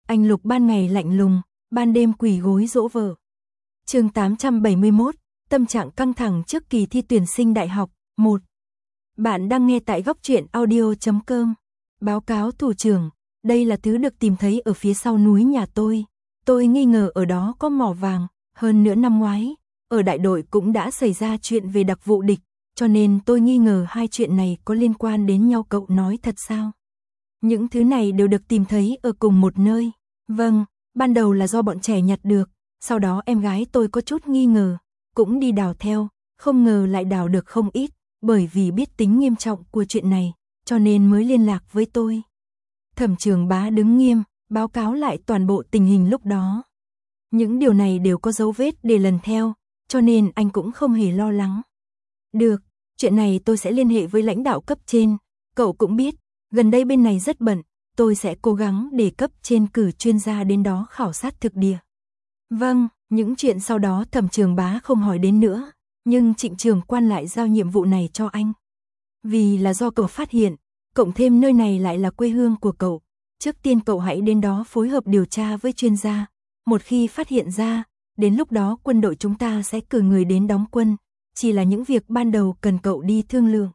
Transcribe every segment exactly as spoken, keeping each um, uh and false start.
Anh Lục ban ngày lạnh lùng, ban đêm quỳ gối dỗ vợ. Chương tám trăm bảy mươi mốt, tâm trạng căng thẳng trước kỳ thi tuyển sinh đại học, một. Bạn đang nghe tại góc truyện audio chấm com. Báo cáo thủ trưởng, đây là thứ được tìm thấy ở phía sau núi nhà tôi. Tôi nghi ngờ ở đó có mỏ vàng, hơn nữa năm ngoái, ở đại đội cũng đã xảy ra chuyện về đặc vụ địch, cho nên tôi nghi ngờ hai chuyện này có liên quan đến nhau. Cậu nói thật sao? Những thứ này đều được tìm thấy ở cùng một nơi. Vâng, ban đầu là do bọn trẻ nhặt được, sau đó em gái tôi có chút nghi ngờ, cũng đi đào theo, không ngờ lại đào được không ít, bởi vì biết tính nghiêm trọng của chuyện này, cho nên mới liên lạc với tôi. Thẩm Trường Bá đứng nghiêm, báo cáo lại toàn bộ tình hình lúc đó. Những điều này đều có dấu vết để lần theo, cho nên anh cũng không hề lo lắng. Được, chuyện này tôi sẽ liên hệ với lãnh đạo cấp trên, cậu cũng biết, gần đây bên này rất bận, tôi sẽ cố gắng để cấp trên cử chuyên gia đến đó khảo sát thực địa. Vâng, những chuyện sau đó Thẩm Trường Bá không hỏi đến nữa, nhưng Trịnh Trường Quan lại giao nhiệm vụ này cho anh. Vì là do cậu phát hiện, cộng thêm nơi này lại là quê hương của cậu, trước tiên cậu hãy đến đó phối hợp điều tra với chuyên gia, một khi phát hiện ra, đến lúc đó quân đội chúng ta sẽ cử người đến đóng quân, chỉ là những việc ban đầu cần cậu đi thương lượng.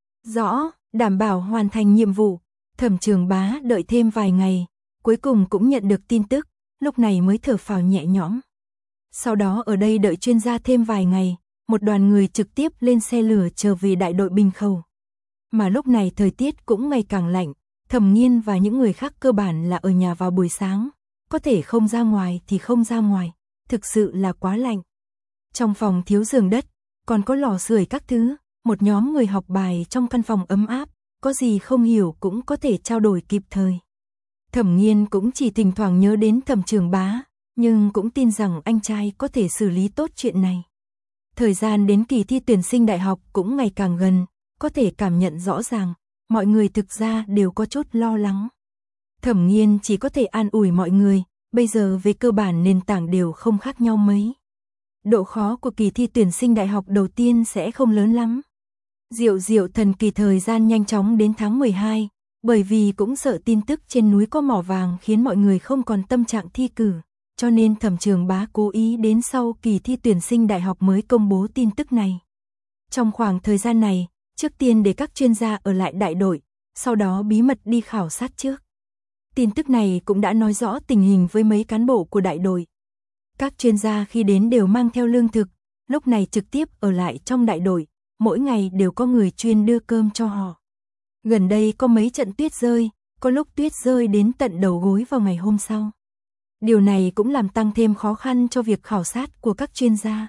Rõ, đảm bảo hoàn thành nhiệm vụ. Thẩm Trường Bá đợi thêm vài ngày, cuối cùng cũng nhận được tin tức, lúc này mới thở phào nhẹ nhõm. Sau đó ở đây đợi chuyên gia thêm vài ngày, một đoàn người trực tiếp lên xe lửa trở về đại đội Bình Khẩu. Mà lúc này thời tiết cũng ngày càng lạnh, Thẩm Nghiên và những người khác cơ bản là ở nhà vào buổi sáng, có thể không ra ngoài thì không ra ngoài, thực sự là quá lạnh. Trong phòng thiếu giường đất, còn có lò sưởi các thứ, một nhóm người học bài trong căn phòng ấm áp, có gì không hiểu cũng có thể trao đổi kịp thời. Thẩm Nghiên cũng chỉ thỉnh thoảng nhớ đến Thẩm Trường Bá, nhưng cũng tin rằng anh trai có thể xử lý tốt chuyện này. Thời gian đến kỳ thi tuyển sinh đại học cũng ngày càng gần, có thể cảm nhận rõ ràng, mọi người thực ra đều có chút lo lắng. Thẩm Nghiên chỉ có thể an ủi mọi người, bây giờ về cơ bản nền tảng đều không khác nhau mấy. Độ khó của kỳ thi tuyển sinh đại học đầu tiên sẽ không lớn lắm. Diệu diệu thần kỳ thời gian nhanh chóng đến tháng mười hai, bởi vì cũng sợ tin tức trên núi có mỏ vàng khiến mọi người không còn tâm trạng thi cử, cho nên Thẩm Trường Bá cố ý đến sau kỳ thi tuyển sinh đại học mới công bố tin tức này. Trong khoảng thời gian này, trước tiên để các chuyên gia ở lại đại đội, sau đó bí mật đi khảo sát trước. Tin tức này cũng đã nói rõ tình hình với mấy cán bộ của đại đội. Các chuyên gia khi đến đều mang theo lương thực, lúc này trực tiếp ở lại trong đại đội, mỗi ngày đều có người chuyên đưa cơm cho họ. Gần đây có mấy trận tuyết rơi, có lúc tuyết rơi đến tận đầu gối vào ngày hôm sau. Điều này cũng làm tăng thêm khó khăn cho việc khảo sát của các chuyên gia.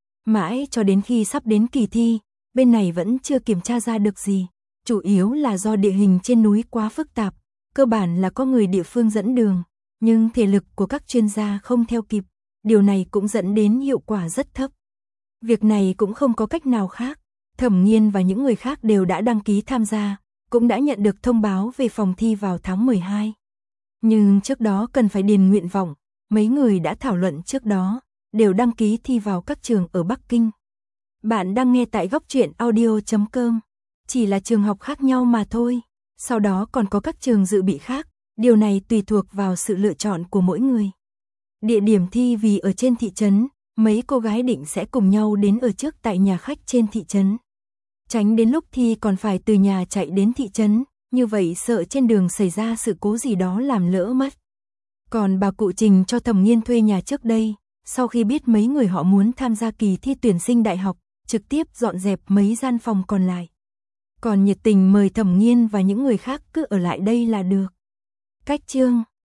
Mãi cho đến khi sắp đến kỳ thi, bên này vẫn chưa kiểm tra ra được gì, chủ yếu là do địa hình trên núi quá phức tạp, cơ bản là có người địa phương dẫn đường, nhưng thể lực của các chuyên gia không theo kịp, điều này cũng dẫn đến hiệu quả rất thấp. Việc này cũng không có cách nào khác, Thẩm Nghiên và những người khác đều đã đăng ký tham gia, cũng đã nhận được thông báo về phòng thi vào tháng mười hai. Nhưng trước đó cần phải điền nguyện vọng, mấy người đã thảo luận trước đó, đều đăng ký thi vào các trường ở Bắc Kinh. Bạn đang nghe tại góc truyện audio chấm com, chỉ là trường học khác nhau mà thôi, sau đó còn có các trường dự bị khác, điều này tùy thuộc vào sự lựa chọn của mỗi người. Địa điểm thi vì ở trên thị trấn, mấy cô gái định sẽ cùng nhau đến ở trước tại nhà khách trên thị trấn. Tránh đến lúc thi còn phải từ nhà chạy đến thị trấn, như vậy sợ trên đường xảy ra sự cố gì đó làm lỡ mất. Còn bà cụ Trình cho Thẩm Nghiên thuê nhà trước đây, sau khi biết mấy người họ muốn tham gia kỳ thi tuyển sinh đại học, trực tiếp dọn dẹp mấy gian phòng còn lại. Còn nhiệt tình mời Thẩm Nghiên và những người khác cứ ở lại đây là được. Cách chương